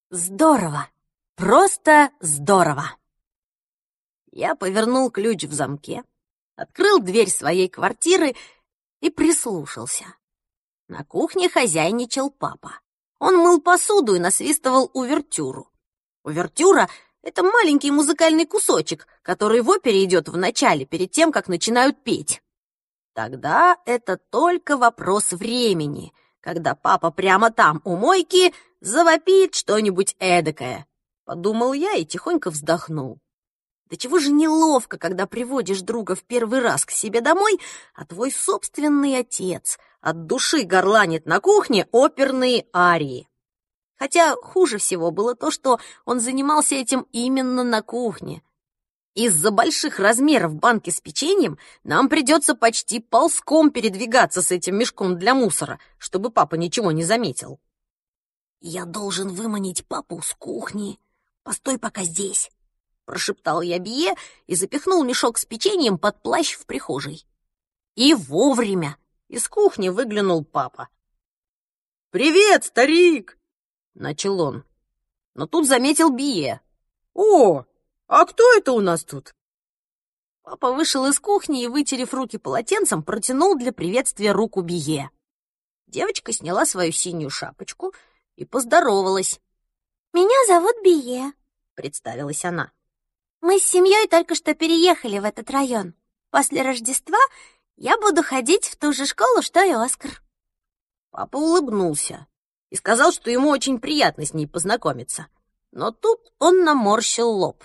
Здорово! Просто здорово! Я повернул ключ в замке, открыл дверь своей квартиры и прислушался. На кухне хозяйничал папа. Он мыл посуду и насвистывал увертюру. Увертюра — это маленький музыкальный кусочек, который в опере идет в начале, перед тем, как начинают петь. Тогда это только вопрос времени, когда папа прямо там, у мойки, завопит что-нибудь эдакое. Подумал я и тихонько вздохнул. Да чего же неловко, когда приводишь друга в первый раз к себе домой, а твой собственный отец от души горланит на кухне оперные арии. Хотя хуже всего было то, что он занимался этим именно на кухне. Из-за больших размеров банки с печеньем нам придется почти ползком передвигаться с этим мешком для мусора, чтобы папа ничего не заметил. «Я должен выманить папу с кухни. Постой пока здесь», — прошептал я Бие и запихнул мешок с печеньем под плащ в прихожей. И вовремя из кухни выглянул папа. «Привет, старик!» — начал он. Но тут заметил Бие. «О, а кто это у нас тут?» Папа вышел из кухни и, вытерев руки полотенцем, протянул для приветствия руку Бие. Девочка сняла свою синюю шапочку и поздоровалась. «Меня зовут Бие», — представилась она. «Мы с семьей только что переехали в этот район. После Рождества я буду ходить в ту же школу, что и Оскар». Папа улыбнулся и сказал, что ему очень приятно с ней познакомиться. Но тут он наморщил лоб.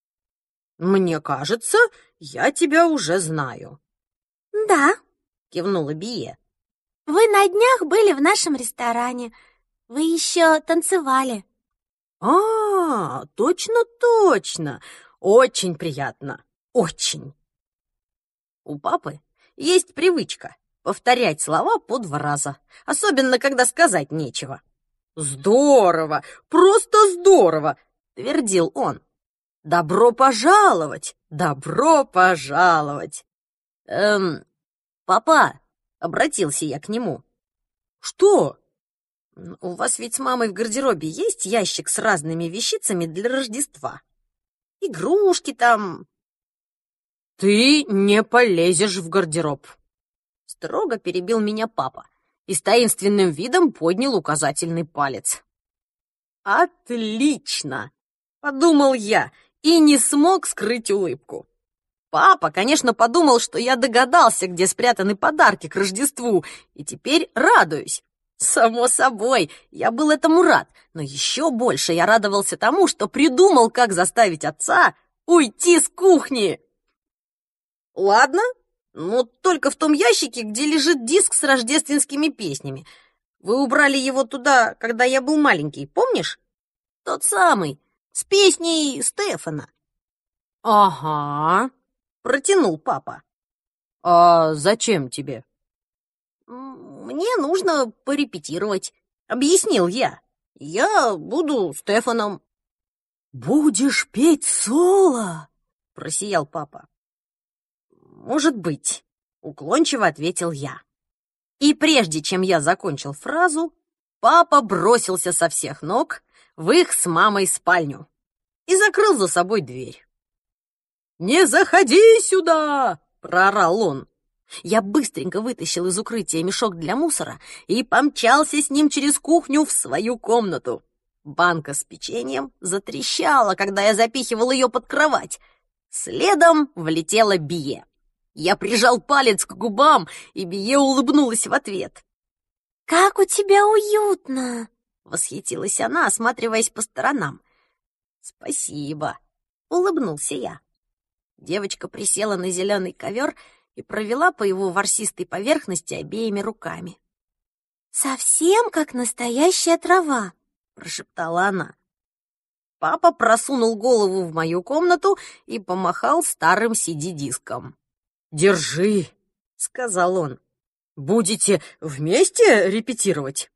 «Мне кажется, я тебя уже знаю». «Да», — кивнула Бие. «вы на днях были в нашем ресторане. Вы еще танцевали». «А, точно. Очень приятно. Очень». У папы есть привычка повторять слова по 2 раза, особенно когда сказать нечего. «Здорово! Просто здорово!» — твердил он. «Добро пожаловать! Добро пожаловать!» Папа, — обратился я к нему. «Что?» «У вас ведь с мамой в гардеробе есть ящик с разными вещицами для Рождества? Игрушки там...» «Ты не полезешь в гардероб!» Строго перебил меня папа и с таинственным видом поднял указательный палец. «Отлично!» — подумал я и не смог скрыть улыбку. Папа, конечно, подумал, что я догадался, где спрятаны подарки к Рождеству, и теперь радуюсь. Само собой, я был этому рад, но еще больше я радовался тому, что придумал, как заставить отца уйти с кухни. Ладно, но только в том ящике, где лежит диск с рождественскими песнями. Вы убрали его туда, когда я был маленький, помнишь? Тот самый, с песней Стефана. «Ага», — протянул папа. «А зачем тебе?» «Мне нужно порепетировать», — объяснил я. «Я буду Стефаном». «Будешь петь соло?» — просиял папа. «Может быть», — уклончиво ответил я. И прежде чем я закончил фразу, папа бросился со всех ног в их с мамой спальню и закрыл за собой дверь. «Не заходи сюда!» — проорал он. Я быстренько вытащил из укрытия мешок для мусора и помчался с ним через кухню в свою комнату. Банка с печеньем затрещала, когда я запихивал ее под кровать. Следом влетела Бие. Я прижал палец к губам, и Бие улыбнулась в ответ. «Как у тебя уютно!» — восхитилась она, осматриваясь по сторонам. «Спасибо!» — улыбнулся я. Девочка присела на зеленый ковер и провела по его ворсистой поверхности обеими руками. «Совсем как настоящая трава», — прошептала она. Папа просунул голову в мою комнату и помахал старым CD-диском. «Держи», — сказал он. «Будете вместе репетировать?»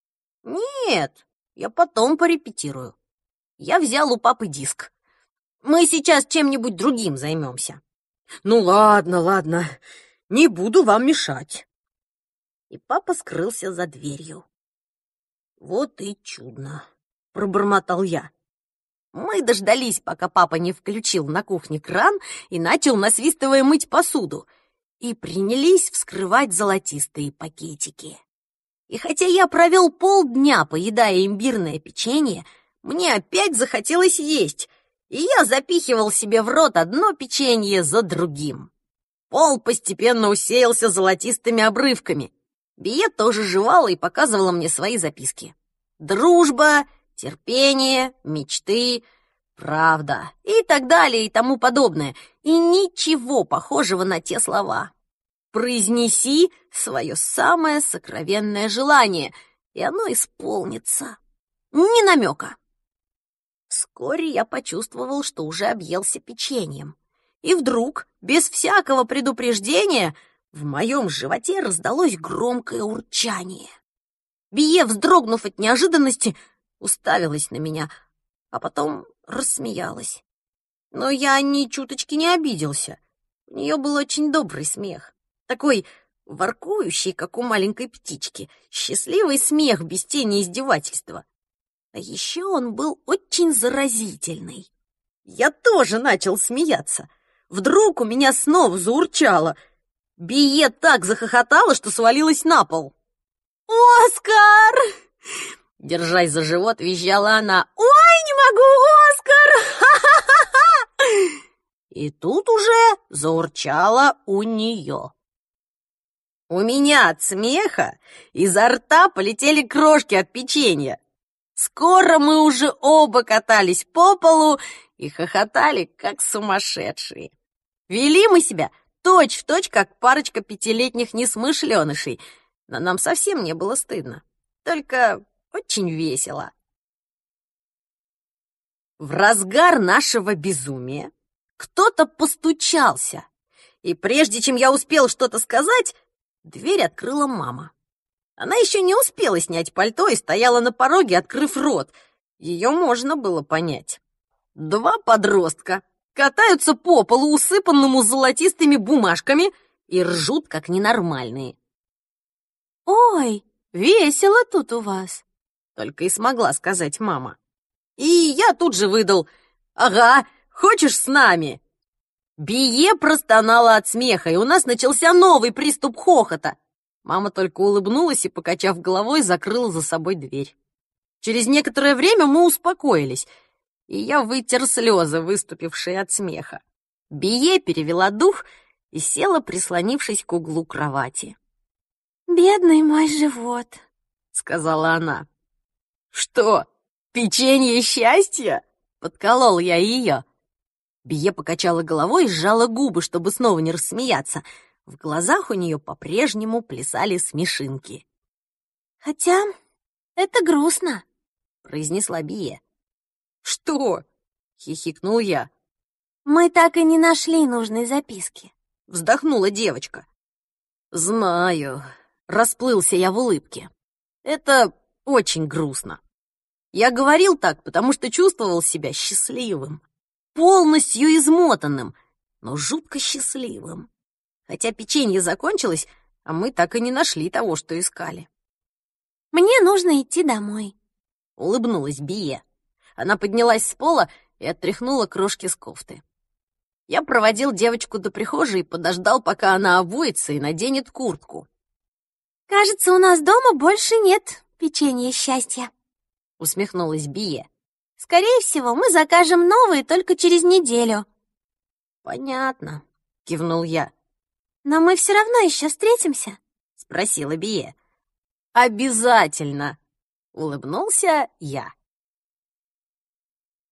«Нет, я потом порепетирую. Я взял у папы диск. Мы сейчас чем-нибудь другим займемся». «Ну ладно, не буду вам мешать». И папа скрылся за дверью. Вот и чудно. пробормотал я. Мы дождались, пока папа не включил на кухне кран и начал, насвистывая, мыть посуду, и принялись вскрывать золотистые пакетики. И хотя я провел полдня, поедая имбирное печенье, мне опять захотелось есть, и я запихивал себе в рот одно печенье за другим. Пол постепенно усеялся золотистыми обрывками. Бие тоже жевала и показывала мне свои записки. Дружба, терпение, мечты, правда и так далее и тому подобное. И ничего похожего на те слова. Произнеси свое самое сокровенное желание, и оно исполнится. Ни намека. Вскоре я почувствовал, что уже объелся печеньем. И вдруг, без всякого предупреждения, в моем животе раздалось громкое урчание. Бие, вздрогнув от неожиданности, уставилась на меня, а потом рассмеялась. Но я ни чуточки не обиделся. У нее был очень добрый смех. Такой воркующий, как у маленькой птички, счастливый смех без тени издевательства. А еще он был очень заразительный. Я тоже начал смеяться. Вдруг у меня снова заурчало. Бие так захохотала, что свалилась на пол. «Оскар!» Держась за живот, визжала она. «Ой, не могу, Оскар!» И тут уже заурчало у нее. У меня от смеха изо рта полетели крошки от печенья. Скоро мы уже оба катались по полу и хохотали, как сумасшедшие. Вели мы себя точь-в-точь, как парочка 5-летних несмышленышей, но нам совсем не было стыдно, только очень весело. В разгар нашего безумия кто-то постучался, и прежде чем я успел что-то сказать, дверь открыла мама. Она еще не успела снять пальто и стояла на пороге, открыв рот. Ее можно было понять. 2 подростка катаются по полу, усыпанному золотистыми бумажками, и ржут, как ненормальные. «Ой, весело тут у вас», — только и смогла сказать мама. И я тут же выдал: «Ага, хочешь с нами?» Бие простонала от смеха, и у нас начался новый приступ хохота. Мама только улыбнулась и, покачав головой, закрыла за собой дверь. Через некоторое время мы успокоились, и я вытер слезы, выступившие от смеха. Бие перевела дух и села, прислонившись к углу кровати. «Бедный мой живот», — сказала она. «Что, печенье счастья?» — подколол я ее. Бие покачала головой и сжала губы, чтобы снова не рассмеяться. В глазах у нее по-прежнему плясали смешинки. «Хотя это грустно», — произнесла Бие. «Что?» — хихикнул я. «Мы так и не нашли нужной записки», — вздохнула девочка. «Знаю», — расплылся я в улыбке. «Это очень грустно. Я говорил так, потому что чувствовал себя счастливым, полностью измотанным, но жутко счастливым. Хотя печенье закончилось, а мы так и не нашли того, что искали». «Мне нужно идти домой», — улыбнулась Бие. Она поднялась с пола и оттряхнула крошки с кофты. Я проводил девочку до прихожей и подождал, пока она обуется и наденет куртку. «Кажется, у нас дома больше нет печенья счастья», — усмехнулась Бие. «Скорее всего, мы закажем новые только через неделю». «Понятно», — кивнул я. «Но мы все равно еще встретимся?» — спросила Бие. «Обязательно!» — улыбнулся я.